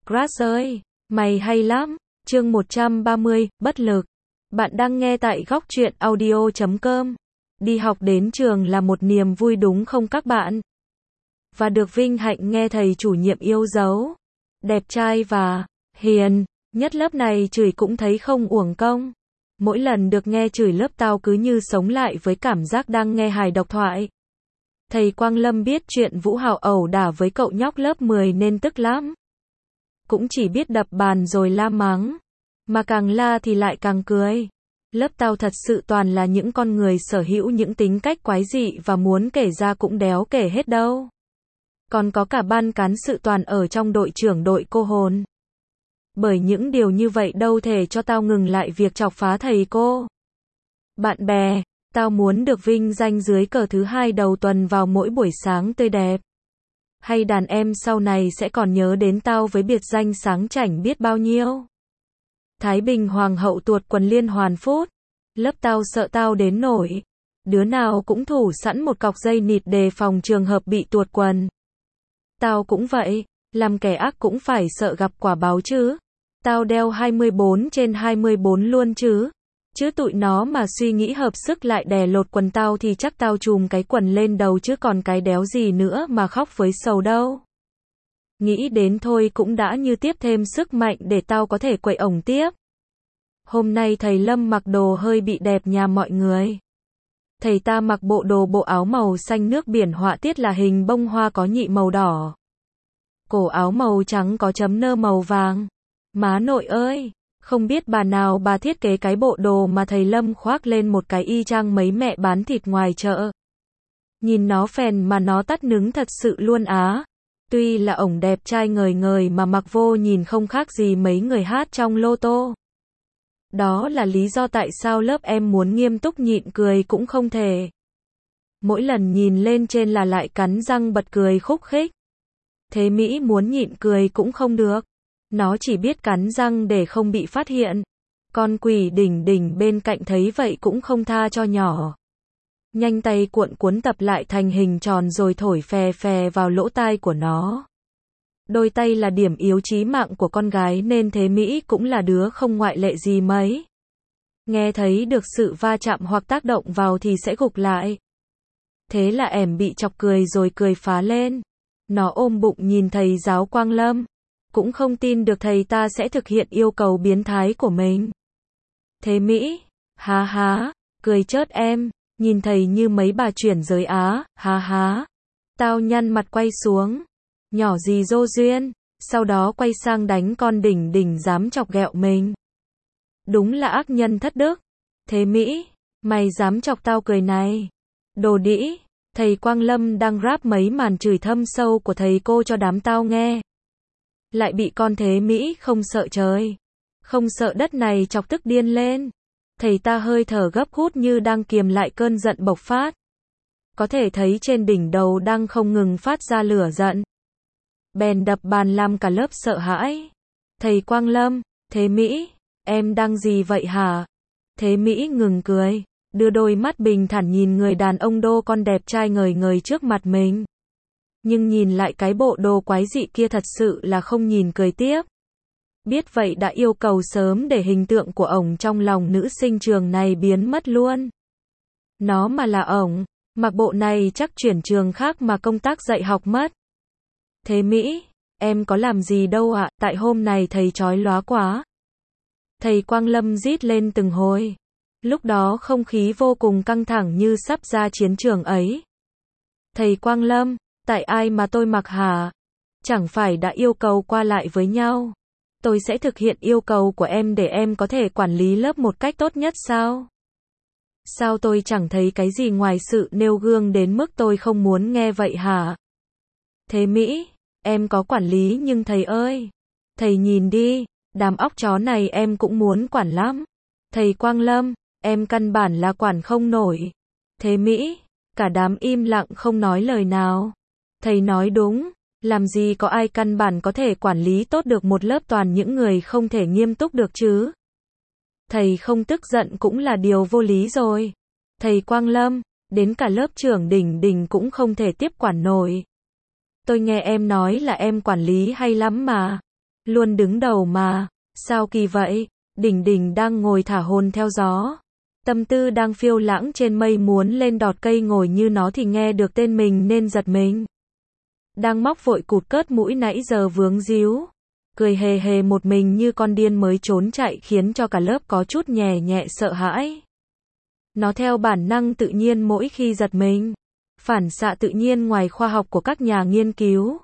Grass ơi, mày hay lắm. Chương 130, bất lực. Bạn đang nghe tại góc truyện audio.com. Đi học đến trường là một niềm vui đúng không các bạn? Và được vinh hạnh nghe thầy chủ nhiệm yêu dấu, đẹp trai và hiền nhất lớp này chửi cũng thấy không uổng công. Mỗi lần được nghe chửi lớp tao cứ như sống lại với cảm giác đang nghe hài độc thoại. Thầy Quang Lâm biết chuyện Vũ Hào ẩu đả với cậu nhóc lớp 10 nên tức lắm. Cũng chỉ biết đập bàn rồi la mắng. Mà càng la thì lại càng cười. Lớp tao thật sự toàn là những con người sở hữu những tính cách quái dị và muốn kể ra cũng đéo kể hết đâu. Còn có cả ban cán sự toàn ở trong đội trưởng đội cô hồn. Bởi những điều như vậy đâu thể cho tao ngừng lại việc chọc phá thầy cô. Bạn bè, tao muốn được vinh danh dưới cờ thứ 2 đầu tuần vào mỗi buổi sáng tươi đẹp. Hay đàn em sau này sẽ còn nhớ đến tao với biệt danh sáng chảnh biết bao nhiêu. Thái Bình Hoàng hậu tuột quần liên hoàn phút. Lớp tao sợ tao đến nổi. Đứa nào cũng thủ sẵn một cọc dây nịt đề phòng trường hợp bị tuột quần. Tao cũng vậy, làm kẻ ác cũng phải sợ gặp quả báo chứ. Tao đeo 24/24 luôn chứ. Chứ tụi nó mà suy nghĩ hợp sức lại đè lột quần tao thì chắc tao chùm cái quần lên đầu chứ còn cái đéo gì nữa mà khóc với sầu đâu. Nghĩ đến thôi cũng đã như tiếp thêm sức mạnh để tao có thể quậy ổng tiếp. Hôm nay thầy Lâm mặc đồ hơi bị đẹp nhà mọi người. Thầy ta mặc bộ áo màu xanh nước biển họa tiết là hình bông hoa có nhị màu đỏ. Cổ áo màu trắng có chấm nơ màu vàng. Má nội ơi! Không biết bà nào bà thiết kế cái bộ đồ mà thầy Lâm khoác lên một cái y chang mấy mẹ bán thịt ngoài chợ. Nhìn nó phèn mà nó tắt nứng thật sự luôn á. Tuy là ổng đẹp trai ngời ngời mà mặc vô nhìn không khác gì mấy người hát trong lô tô. Đó là lý do tại sao lớp em muốn nghiêm túc nhịn cười cũng không thể. Mỗi lần nhìn lên trên là lại cắn răng bật cười khúc khích. Thế Mỹ muốn nhịn cười cũng không được. Nó chỉ biết cắn răng để không bị phát hiện. Con quỷ đỉnh đỉnh bên cạnh thấy vậy cũng không tha cho nhỏ. Nhanh tay cuốn tập lại thành hình tròn rồi thổi phè phè vào lỗ tai của nó. Đôi tay là điểm yếu chí mạng của con gái nên Thế Mỹ cũng là đứa không ngoại lệ gì mấy. Nghe thấy được sự va chạm hoặc tác động vào thì sẽ gục lại. Thế là ẻm bị chọc cười rồi cười phá lên. Nó ôm bụng nhìn thầy giáo Quang Lâm. Cũng không tin được thầy ta sẽ thực hiện yêu cầu biến thái của mình. Thế Mỹ, há há, cười chớt em, nhìn thầy như mấy bà chuyển giới á, há há. Tao nhăn mặt quay xuống. Nhỏ gì dô duyên, sau đó quay sang đánh con đỉnh đỉnh dám chọc ghẹo mình. Đúng là ác nhân thất đức. Thế Mỹ, mày dám chọc tao cười này. Đồ đĩ, thầy Quang Lâm đang rap mấy màn chửi thâm sâu của thầy cô cho đám tao nghe. Lại bị con Thế Mỹ không sợ trời, không sợ đất này chọc tức điên lên. Thầy ta hơi thở gấp gút như đang kiềm lại cơn giận bộc phát. Có thể thấy trên đỉnh đầu đang không ngừng phát ra lửa giận. Bèn đập bàn làm cả lớp sợ hãi. Thầy Quang Lâm, Thế Mỹ, em đang gì vậy hả? Thế Mỹ ngừng cười, đưa đôi mắt bình thản nhìn người đàn ông đô con đẹp trai ngời ngời trước mặt mình. Nhưng nhìn lại cái bộ đồ quái dị kia thật sự là không nhìn cười tiếp. Biết vậy đã yêu cầu sớm để hình tượng của ổng trong lòng nữ sinh trường này biến mất luôn. Nó mà là ổng, mặc bộ này chắc chuyển trường khác mà công tác dạy học mất. Thế Mỹ, em có làm gì đâu ạ, tại hôm này thầy chói lóa quá. Thầy Quang Lâm rít lên từng hồi. Lúc đó không khí vô cùng căng thẳng như sắp ra chiến trường ấy. Thầy Quang Lâm, tại ai mà tôi mặc hả? Chẳng phải đã yêu cầu qua lại với nhau. Tôi sẽ thực hiện yêu cầu của em để em có thể quản lý lớp một cách tốt nhất sao? Sao tôi chẳng thấy cái gì ngoài sự nêu gương đến mức tôi không muốn nghe vậy hả? Thế Mỹ, em có quản lý nhưng thầy ơi. Thầy nhìn đi, đám óc chó này em cũng muốn quản lắm. Thầy Quang Lâm, em căn bản là quản không nổi. Thế Mỹ, cả đám im lặng không nói lời nào. Thầy nói đúng, làm gì có ai căn bản có thể quản lý tốt được một lớp toàn những người không thể nghiêm túc được chứ. Thầy không tức giận cũng là điều vô lý rồi. Thầy Quang Lâm, đến cả lớp trưởng đỉnh đỉnh cũng không thể tiếp quản nổi. Tôi nghe em nói là em quản lý hay lắm mà. Luôn đứng đầu mà. Sao kỳ vậy? Đỉnh Đỉnh đang ngồi thả hồn theo gió. Tâm tư đang phiêu lãng trên mây muốn lên đọt cây ngồi như nó thì nghe được tên mình nên giật mình. Đang móc vội cụt cớt mũi nãy giờ vướng díu. Cười hề hề một mình như con điên mới trốn chạy khiến cho cả lớp có chút nhẹ nhẹ sợ hãi. Nó theo bản năng tự nhiên mỗi khi giật mình. Phản xạ tự nhiên ngoài khoa học của các nhà nghiên cứu.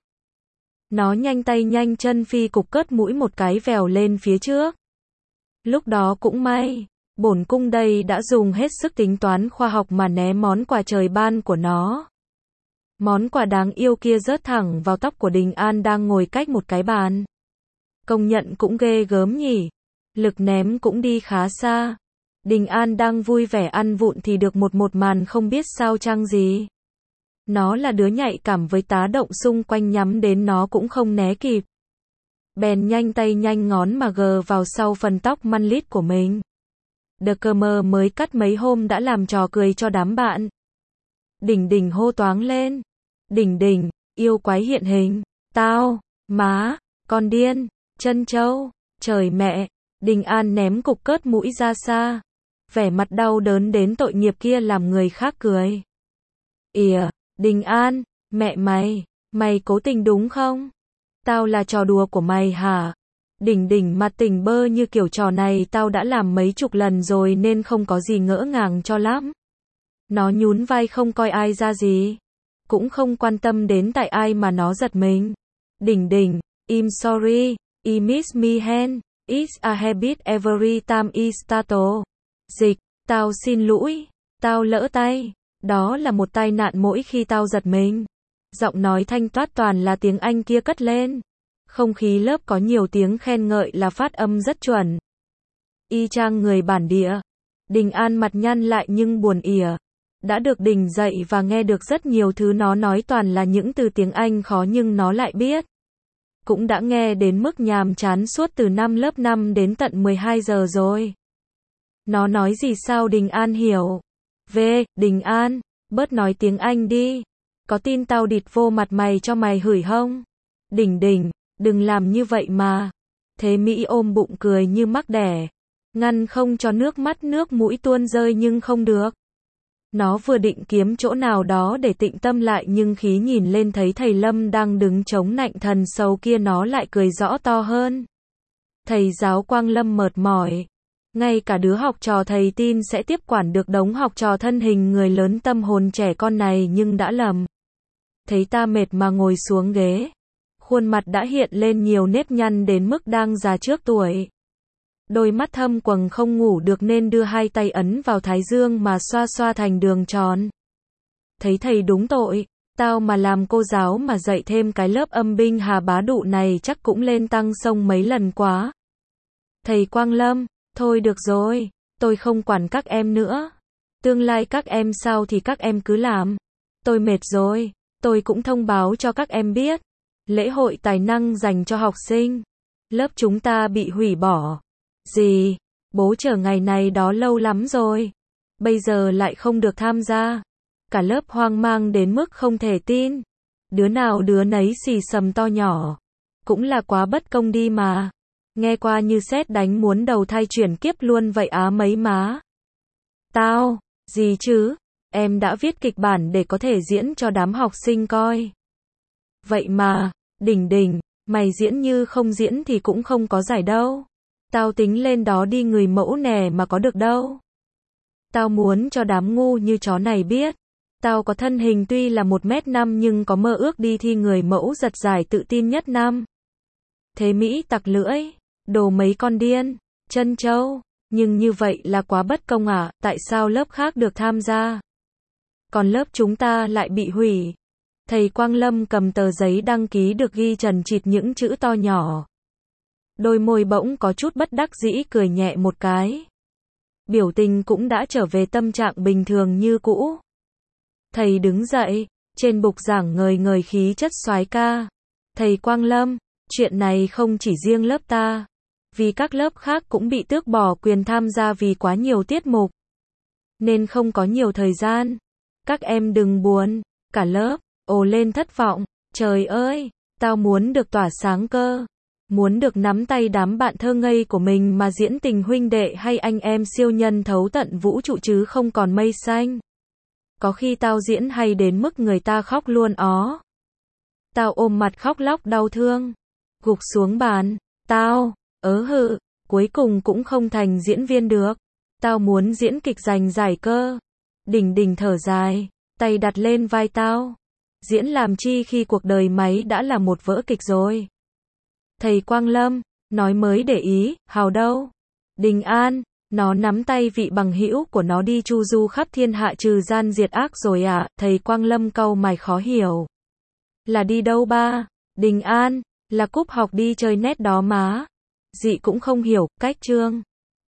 Nó nhanh tay nhanh chân phi cục cớt mũi một cái vèo lên phía trước. Lúc đó cũng may, bổn cung đây đã dùng hết sức tính toán khoa học mà né món quà trời ban của nó. Món quà đáng yêu kia rớt thẳng vào tóc của Đình An đang ngồi cách một cái bàn. Công nhận cũng ghê gớm nhỉ. Lực ném cũng đi khá xa. Đình An đang vui vẻ ăn vụn thì được một màn không biết sao chăng gì. Nó là đứa nhạy cảm với tá động xung quanh nhắm đến nó cũng không né kịp. Bèn nhanh tay nhanh ngón mà gờ vào sau phần tóc măn lít của mình. The Cơmer mới cắt mấy hôm đã làm trò cười cho đám bạn. Đỉnh Đỉnh hô toáng lên. Đỉnh Đỉnh, yêu quái hiện hình. Tao, má, con điên, chân trâu, trời mẹ. Đình An ném cục cớt mũi ra xa. Vẻ mặt đau đớn đến tội nghiệp kia làm người khác cười. Ỉa, Đình An, mẹ mày cố tình đúng không? Tao là trò đùa của mày hả? Đỉnh Đỉnh mặt tỉnh bơ như kiểu trò này tao đã làm mấy chục lần rồi nên không có gì ngỡ ngàng cho lắm. Nó nhún vai không coi ai ra gì. Cũng không quan tâm đến tại ai mà nó giật mình. Đỉnh Đỉnh, I'm sorry, I miss me hand, it's a habit every time I start. Dịch, tao xin lỗi, tao lỡ tay. Đó là một tai nạn mỗi khi tao giật mình. Giọng nói thanh toát toàn là tiếng Anh kia cất lên. Không khí lớp có nhiều tiếng khen ngợi là phát âm rất chuẩn. Y chang người bản địa. Đình An mặt nhăn lại nhưng buồn ỉa. Đã được Đình dạy và nghe được rất nhiều thứ nó nói toàn là những từ tiếng Anh khó nhưng nó lại biết. Cũng đã nghe đến mức nhàm chán suốt từ năm lớp 5 đến tận 12 giờ rồi. Nó nói gì sao Đình An hiểu. Đình An, bớt nói tiếng Anh đi. Có tin tao địt vô mặt mày cho mày hửi không? Đỉnh Đỉnh, đừng làm như vậy mà. Thế Mỹ ôm bụng cười như mắc đẻ. Ngăn không cho nước mắt nước mũi tuôn rơi nhưng không được. Nó vừa định kiếm chỗ nào đó để tịnh tâm lại nhưng khí nhìn lên thấy thầy Lâm đang đứng chống nạnh thần sầu kia nó lại cười rõ to hơn. Thầy giáo Quang Lâm mệt mỏi. Ngay cả đứa học trò thầy tin sẽ tiếp quản được đống học trò thân hình người lớn tâm hồn trẻ con này nhưng đã lầm. Thấy ta mệt mà ngồi xuống ghế. Khuôn mặt đã hiện lên nhiều nếp nhăn đến mức đang già trước tuổi. Đôi mắt thâm quầng không ngủ được nên đưa hai tay ấn vào thái dương mà xoa xoa thành đường tròn. Thấy thầy đúng tội, tao mà làm cô giáo mà dạy thêm cái lớp âm binh Hà Bá Đụ này chắc cũng lên tăng sông mấy lần quá. Thầy Quang Lâm, thôi được rồi, tôi không quản các em nữa. Tương lai các em sao thì các em cứ làm. Tôi mệt rồi, tôi cũng thông báo cho các em biết. Lễ hội tài năng dành cho học sinh. Lớp chúng ta bị hủy bỏ. Gì? Bố chờ ngày này đó lâu lắm rồi. Bây giờ lại không được tham gia. Cả lớp hoang mang đến mức không thể tin. Đứa nào đứa nấy xì xầm to nhỏ. Cũng là quá bất công đi mà. Nghe qua như sét đánh muốn đầu thai chuyển kiếp luôn vậy á mấy má. Tao, gì chứ? Em đã viết kịch bản để có thể diễn cho đám học sinh coi. Vậy mà, Đỉnh Đỉnh, mày diễn như không diễn thì cũng không có giải đâu. Tao tính lên đó đi người mẫu nè mà có được đâu. Tao muốn cho đám ngu như chó này biết. Tao có thân hình tuy là 1m5 nhưng có mơ ước đi thi người mẫu giật giải tự tin nhất năm. Thế Mỹ tặc lưỡi. Đồ mấy con điên. Chân trâu. Nhưng như vậy là quá bất công à, tại sao lớp khác được tham gia? Còn lớp chúng ta lại bị hủy. Thầy Quang Lâm cầm tờ giấy đăng ký được ghi chần chịt những chữ to nhỏ. Đôi môi bỗng có chút bất đắc dĩ cười nhẹ một cái. Biểu tình cũng đã trở về tâm trạng bình thường như cũ. Thầy đứng dậy, trên bục giảng ngời ngời khí chất soái ca. Thầy Quang Lâm, chuyện này không chỉ riêng lớp ta. Vì các lớp khác cũng bị tước bỏ quyền tham gia vì quá nhiều tiết mục. Nên không có nhiều thời gian. Các em đừng buồn, cả lớp ồ lên thất vọng. Trời ơi, tao muốn được tỏa sáng cơ. Muốn được nắm tay đám bạn thơ ngây của mình mà diễn tình huynh đệ hay anh em siêu nhân thấu tận vũ trụ chứ không còn mây xanh. Có khi tao diễn hay đến mức người ta khóc luôn ó. Tao ôm mặt khóc lóc đau thương. Gục xuống bàn. Tao, cuối cùng cũng không thành diễn viên được. Tao muốn diễn kịch giành giải cơ. Đỉnh đỉnh thở dài. Tay đặt lên vai tao. Diễn làm chi khi cuộc đời mày đã là một vở kịch rồi. Thầy Quang Lâm, nói mới để ý, Hào đâu? Đình An, nó nắm tay vị bằng hữu của nó đi chu du khắp thiên hạ trừ gian diệt ác rồi à? Thầy Quang Lâm cau mày khó hiểu. Là đi đâu ba? Đình An, là cúp học đi chơi net đó má. Dị cũng không hiểu, cách Trương